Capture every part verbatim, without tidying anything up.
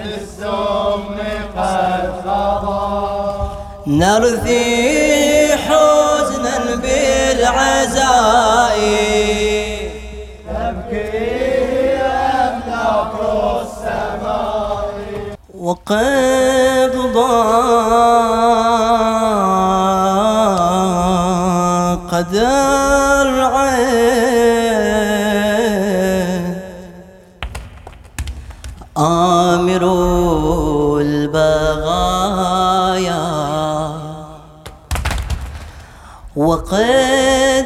السم قد خضى نرثي حزنا بالعزائي تبكي أملاك السماء وقد ضاقت العين آمر البغايا وقد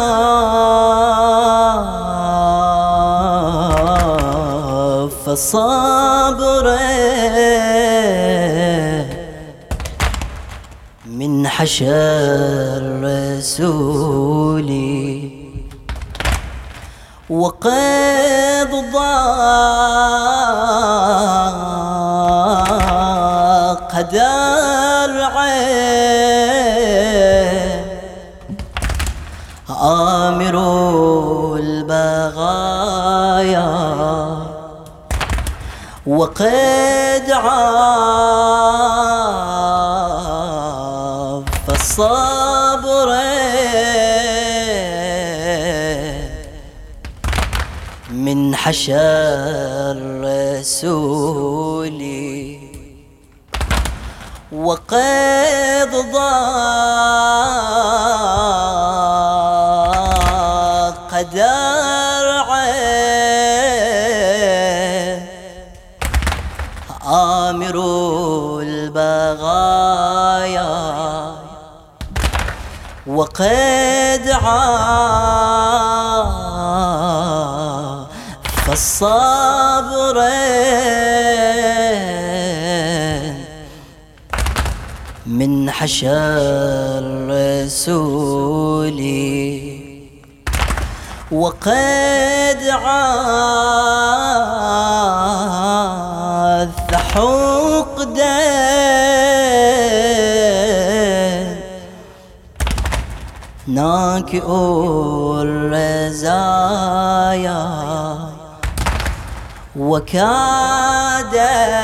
عاف صبره من حشر رسولي وقد ضاق درعه آمر البغايا وقد عاف الصبر من حشر رسولي وقد ضاق درعه آمر البغايا وقد عاف الصبر من حشر رسولي وقد عاث حقدا ناكئ الرزايا وكاد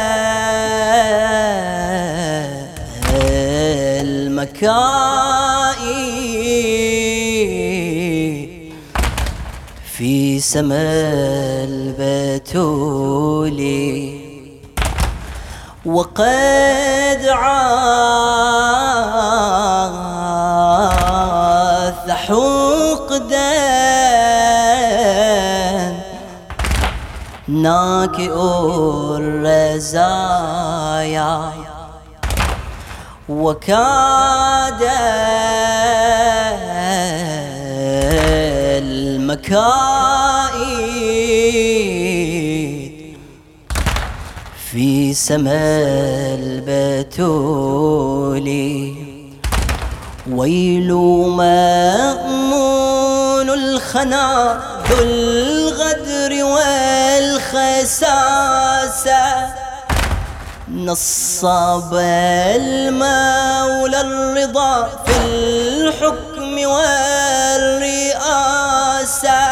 المكائي في سما البتول وقد عاث حقدا ناكئ الرزايا وكاد المكائد في سما البتول ويل مأمون الخنا ذو الغدر والخساسة نصب المولى الرضا في الحكم والرئاسة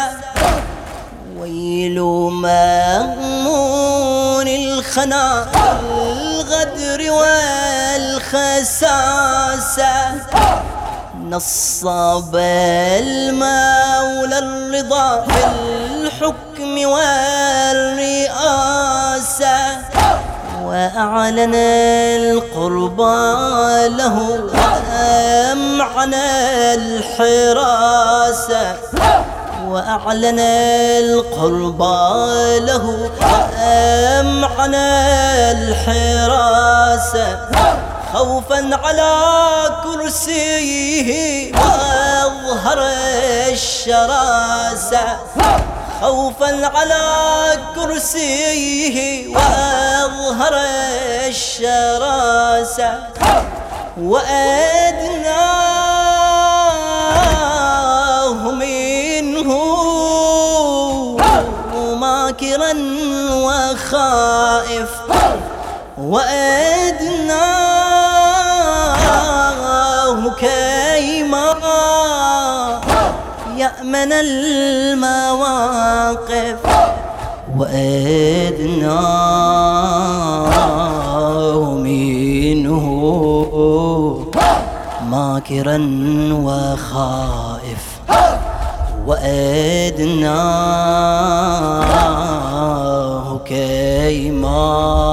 ويل مأمون الخنا الغدر والخساسة نصب المولى الرضا في الحكم والرئاسة وأعلن القربى له وأمعن الحراسة وأعلن القربى له وأمعن الحراسة خوفا على كرسيه وأظهر الشراسة خوفا على كرسيه وأظهر الشراسة وأدناه منه ماكرا وخائف وأدناه كيما يأمن المواقف وأدناه ماكرا وخائف وأدناه كيما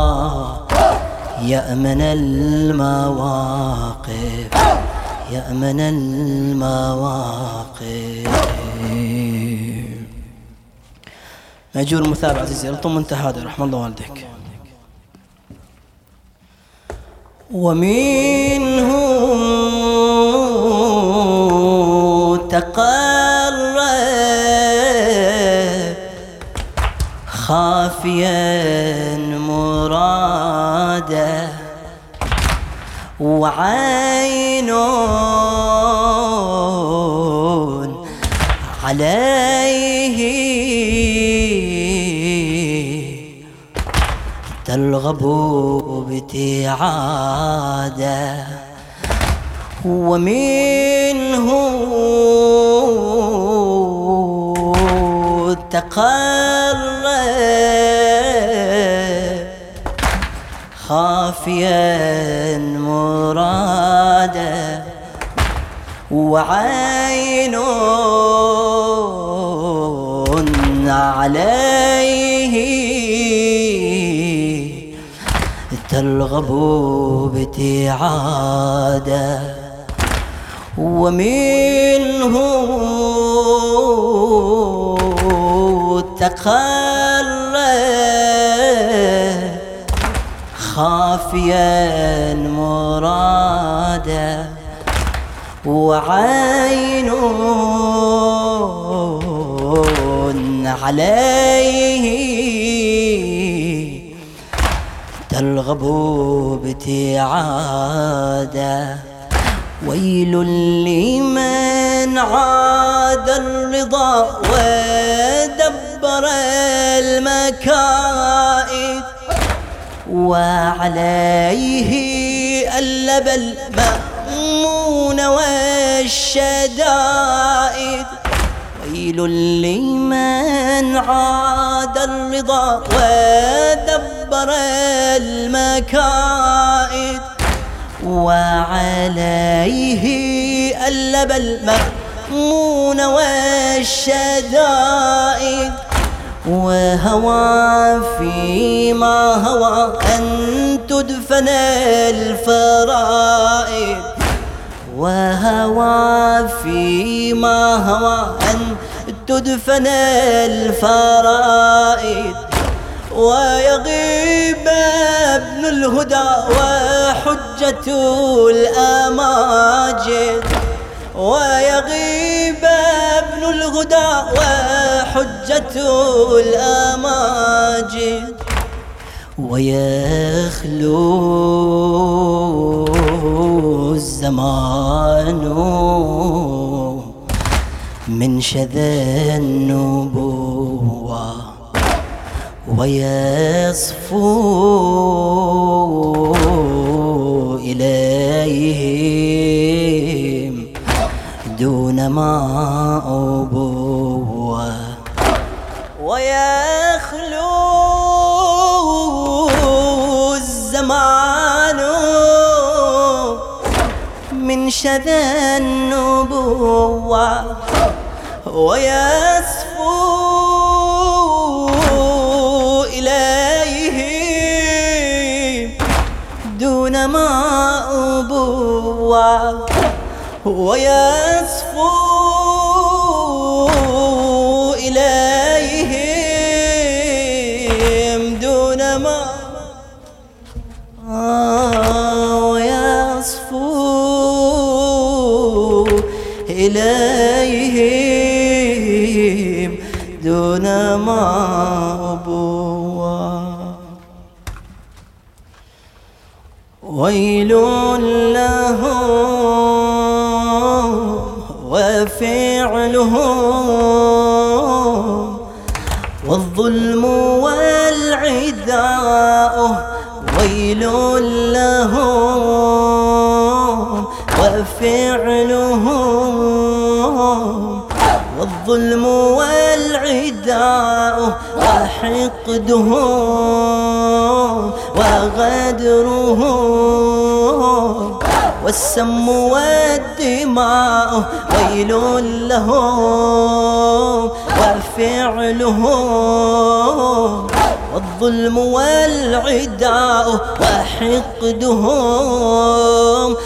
يأمن المواقف يأمن المواقف. مأجور المثابة عزيزي لطم انت هذا رحم الله والديك. ومنه تقرب خافيا مراده وعين عليه تلغب بابتعاده ومنه تقرب خافيا مراده وعين عليه تلغب بابتعاده ومنه تقرب خافيا مراده وعين عليه تلغب بابتعاده ويل لمن عاد الرضا ودبر المكائد وعليه ألب المأمون والشدائد ويل لمن عاد الرضا ودبر المكائد وعليه ألب المأمون والشدائد وهوى فيما هوى أن تدفن الفرائض وهوى فيما هوى أن تدفن الفرائض ويغيب ابن الهدى وحجة الأماجد ويغيب ابن الهدى وحجة الأماجد ويخلو الزمان من شذا النبوة ويصفو إليهم دون ما أبوة ويخلو الزمان من شذا النبوة ويصفو إليهم دون ما أبوة ويصفو إليهم دون ما ويصفو إليهم دون ما أبوة ويل لهم وفعلهم والظلم والعداء ويل لهم وفعلهم والظلم والعداء وحقدهم وغدرهم والسم والدماء ويل لهم وفعلهم، والظلم والعداء وحقدهم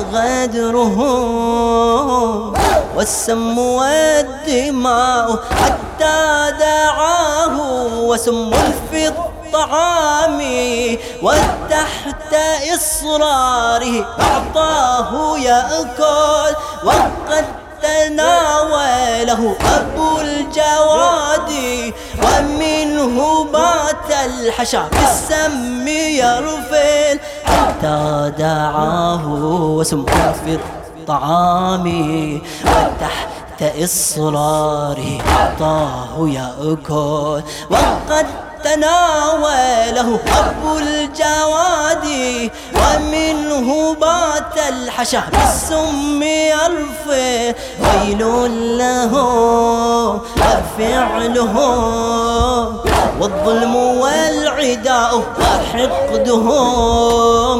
وغدرهم، والسم والدماء حتى دعاه وسم في الطعام وتحت إصراره أعطاه يأكل، وقد تناوله أبو الجواد ومنه بات الحشا بالسم يرفل، حتى دعاه وسم في الطعام وتحت إصراره أعطاه يأكل، وقد تناوله أبو الجواد ومنه بات الحشا بالسم يرفع، ويل له وفعلهم، والظلم والعداء وحقدهم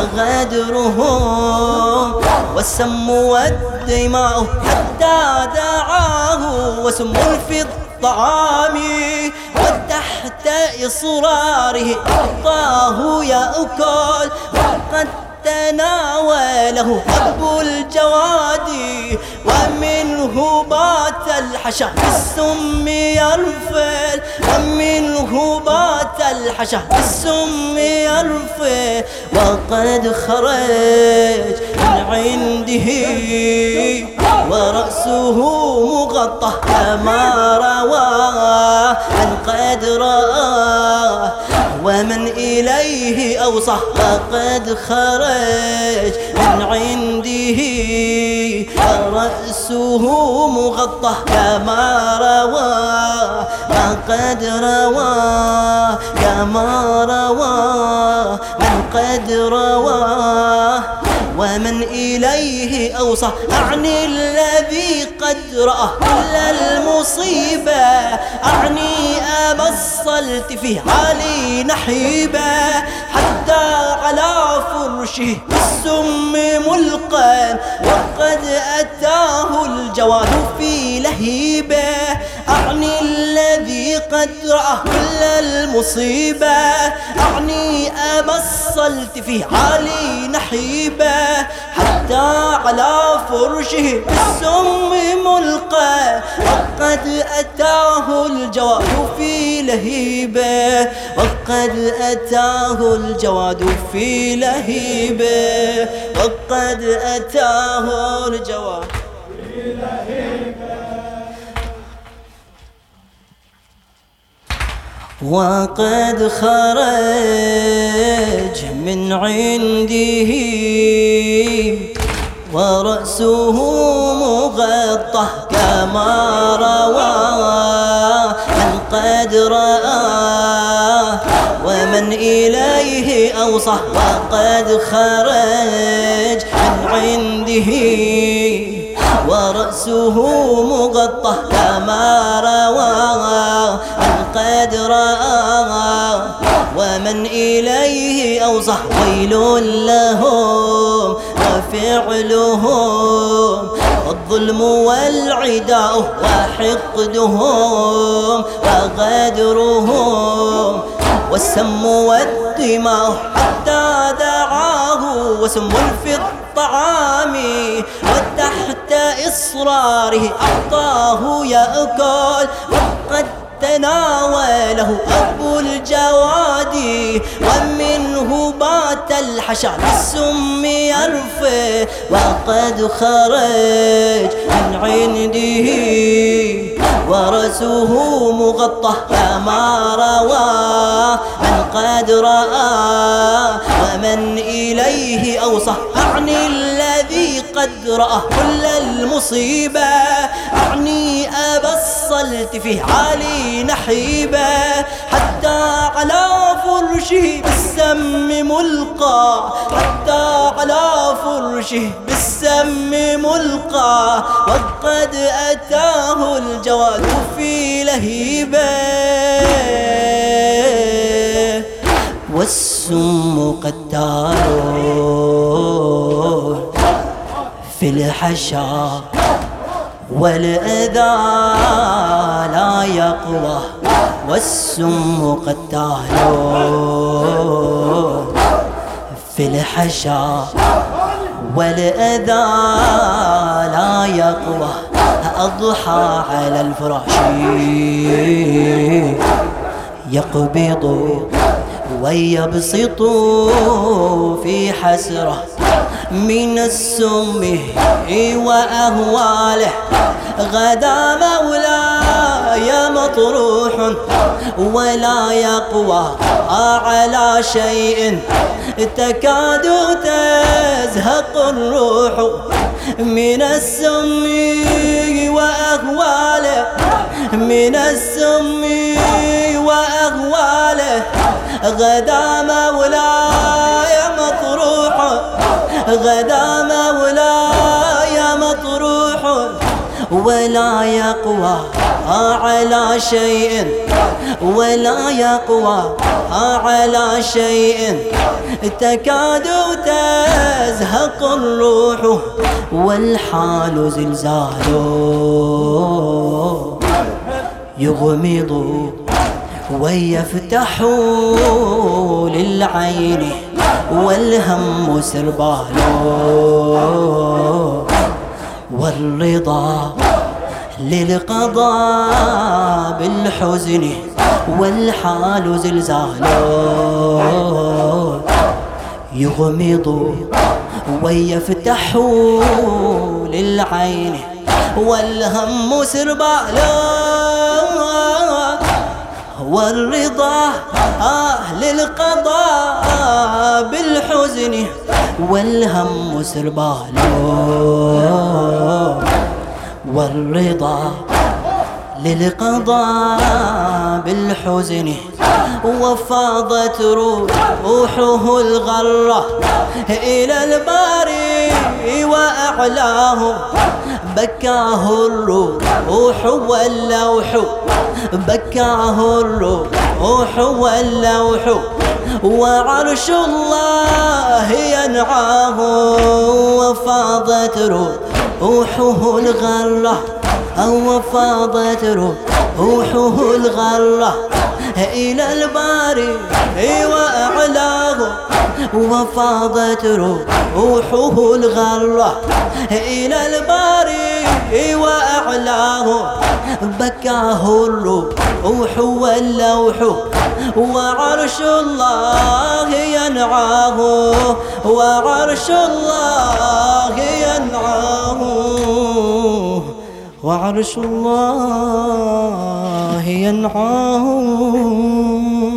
وغدرهم، والسم والدماء حتى دعاه وسم في الطعام وتحت إصراره أعطاه يأكل، وقد تناوله أبو الجواد ومنه بات الحشا بالسم يرفل، ومنه بات الحشا بالسم يرفل، وقد خرج من عنده ورأسه مغطى كما رواه عن قد رآه ومن إليه أوصى، وقد خرج من عنده ورأسه مغطى كما رواه وقد رواه كما رواه من قد رواه ومن إليه أوصى، أعني الذي قد رأى كل المصيبة، أعني أبا الصلت في حالي نحيبة، حتى على فرشه بالسم ملقا وقد أتاه الجواد في لهيبة، أعني الذي قد رأى كل المصيبة، أعني أبا الصلت في حالي نحيبة، حتى على فرشه بالسم ملقى وقد أتاه الجواد في لهيبة، وقد أتاه الجواد في لهيبة، وقد أتاه الجواد في لهيبة، وقد خرج من عنده ورأسه مغطى كما رواه من قد رآه ومن إليه أوصى، وقد خرج من عنده ورأسه مغطى كما رواه من قد رآه ومن إليه أوصى، ويل لهم وفعلهم، الظلم والعداء وحقدهم وغدرهم، والسم والدماء حتى دعاه وسم في الطعام وتحت إصراره أعطاه يأكل، وقد تناوله أبو الجواد ومنه بات الحشا بالسم يرفع، وقد خرج من عنده ورأسه مغطى كما رواه من قد رآه ومن إليه أوصى، أعني الذي قد رأى كل المصيبة، أعني أبا الصلت في حالي نحيبة، حتى على فرشه بالسم ملقى، حتى على فرشه بالسم ملقى، وقد أتاه الجواد في لهيبة، والسم قتال في الحشا والأذى لا يقوى والسم قتال في الحشا والأذى لا يقوى أضحى على الفراش يقبض ويبسط في حسرة من السم وأهواله غدا مولاي مطروح ولا يقوى على شيء تكاد تزهق الروح من السم وأهواله من السم وأهواله غدا مولاي مطروح غدا مولاي مطروح ولا يقوى على شيء ولا يقوى على شيء تكاد تزهق الروح والحال زلزال يغمض ويفتح للعين والهم سربال والرضا للقضاء بالحزن والحال زلزال يغمض ويفتح للعين والهم سربال والرضا آه للقضاء بالحزن والهم سربال والرضا للقضاء بالحزن وفاضت روحه الغرة إلى الباري وأعلاه بكاه الروح واللوح بكاه الروح واللوح وعرش الله ينعاه وفاضت روحه الغرة أو فاضت روحه الغرة إلى الباري وأعلاه وفاضت روحه الغرة إلى الباري وأعلاه بكاه الروح واللوح وعرش الله ينعاه وعرش الله ينعاه وعرش الله ينعاه